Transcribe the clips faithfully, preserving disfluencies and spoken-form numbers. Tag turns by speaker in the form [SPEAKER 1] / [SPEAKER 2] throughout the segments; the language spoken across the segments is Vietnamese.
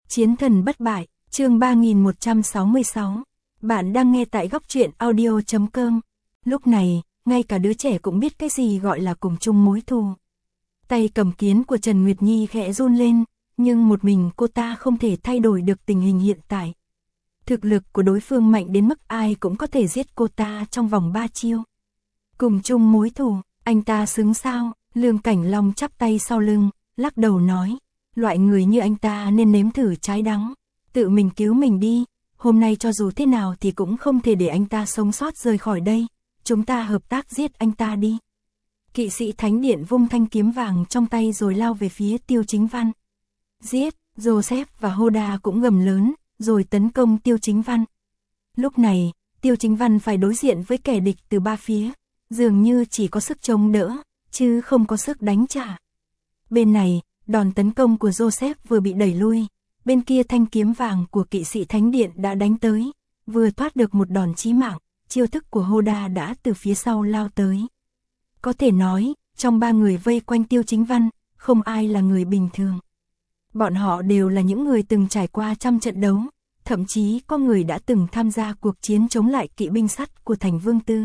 [SPEAKER 1] Chiến thần bất bại, chương ba nghìn một trăm sáu mươi sáu. Bạn đang nghe tại góc truyện audio chấm com. Lúc này, ngay cả đứa trẻ cũng biết cái gì gọi là cùng chung mối thù. Tay cầm kiếm của Trần Nguyệt Nhi khẽ run lên, nhưng một mình cô ta không thể thay đổi được tình hình hiện tại. Thực lực của đối phương mạnh đến mức ai cũng có thể giết cô ta trong vòng ba chiêu. Cùng chung mối thù, anh ta xứng sao? Lương Cảnh Long chắp tay sau lưng, lắc đầu nói, loại người như anh ta nên nếm thử trái đắng, tự mình cứu mình đi, hôm nay cho dù thế nào thì cũng không thể để anh ta sống sót rời khỏi đây, chúng ta hợp tác giết anh ta đi. Kỵ sĩ Thánh Điện vung thanh kiếm vàng trong tay rồi lao về phía Tiêu Chính Văn. Giết, Joseph và Hoda cũng gầm lớn, rồi tấn công Tiêu Chính Văn. Lúc này, Tiêu Chính Văn phải đối diện với kẻ địch từ ba phía, dường như chỉ có sức chống đỡ, chứ không có sức đánh trả. Bên này, đòn tấn công của Joseph vừa bị đẩy lui, bên kia thanh kiếm vàng của kỵ sĩ Thánh Điện đã đánh tới, vừa thoát được một đòn chí mạng, chiêu thức của Hoda đã từ phía sau lao tới. Có thể nói, trong ba người vây quanh Tiêu Chính Văn, không ai là người bình thường. Bọn họ đều là những người từng trải qua trăm trận đấu, thậm chí có người đã từng tham gia cuộc chiến chống lại kỵ binh sắt của Thành Vương Tư.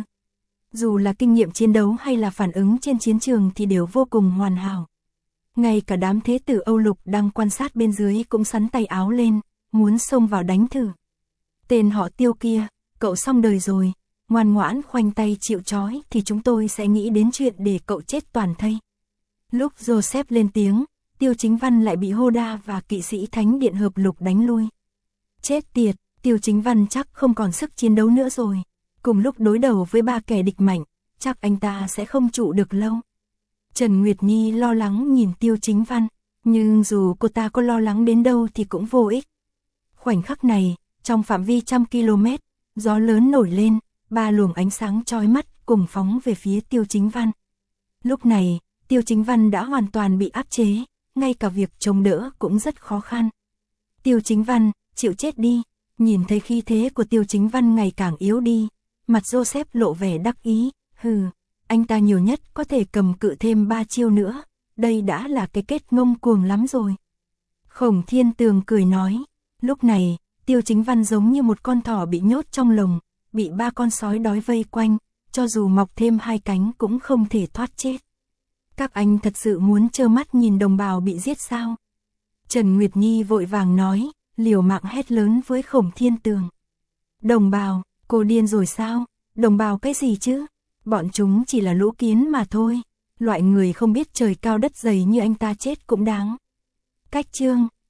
[SPEAKER 1] Dù là kinh nghiệm chiến đấu hay là phản ứng trên chiến trường thì đều vô cùng hoàn hảo. Ngay cả đám thế tử Âu Lục đang quan sát bên dưới cũng sắn tay áo lên, muốn xông vào đánh thử. Tên họ Tiêu kia, cậu xong đời rồi, ngoan ngoãn khoanh tay chịu trói thì chúng tôi sẽ nghĩ đến chuyện để cậu chết toàn thây. Lúc Joseph lên tiếng, Tiêu Chính Văn lại bị Hoda và kỵ sĩ Thánh Điện hợp lục đánh lui. Chết tiệt, Tiêu Chính Văn chắc không còn sức chiến đấu nữa rồi. Cùng lúc đối đầu với ba kẻ địch mạnh, chắc anh ta sẽ không trụ được lâu. Trần Nguyệt Nhi lo lắng nhìn Tiêu Chính Văn, nhưng dù cô ta có lo lắng đến đâu thì cũng vô ích. Khoảnh khắc này, trong phạm vi trăm km, gió lớn nổi lên, ba luồng ánh sáng chói mắt cùng phóng về phía Tiêu Chính Văn. Lúc này, Tiêu Chính Văn đã hoàn toàn bị áp chế, ngay cả việc chống đỡ cũng rất khó khăn. Tiêu Chính Văn, chịu chết đi. Nhìn thấy khí thế của Tiêu Chính Văn ngày càng yếu đi, mặt Joseph lộ vẻ đắc ý, hừ, anh ta nhiều nhất có thể cầm cự thêm ba chiêu nữa, đây đã là cái kết ngông cuồng lắm rồi. Khổng Thiên Tường cười nói, lúc này, Tiêu Chính Văn giống như một con thỏ bị nhốt trong lồng, bị ba con sói đói vây quanh, cho dù mọc thêm hai cánh cũng không thể thoát chết. Các anh thật sự muốn trơ mắt nhìn đồng bào bị giết sao? Trần Nguyệt Nhi vội vàng nói, liều mạng hét lớn với Khổng Thiên Tường. Đồng bào, cô điên rồi sao? Đồng bào cái gì chứ? Bọn chúng chỉ là lũ kiến mà thôi. Loại người không biết trời cao đất dày như anh ta chết cũng đáng. Cách chương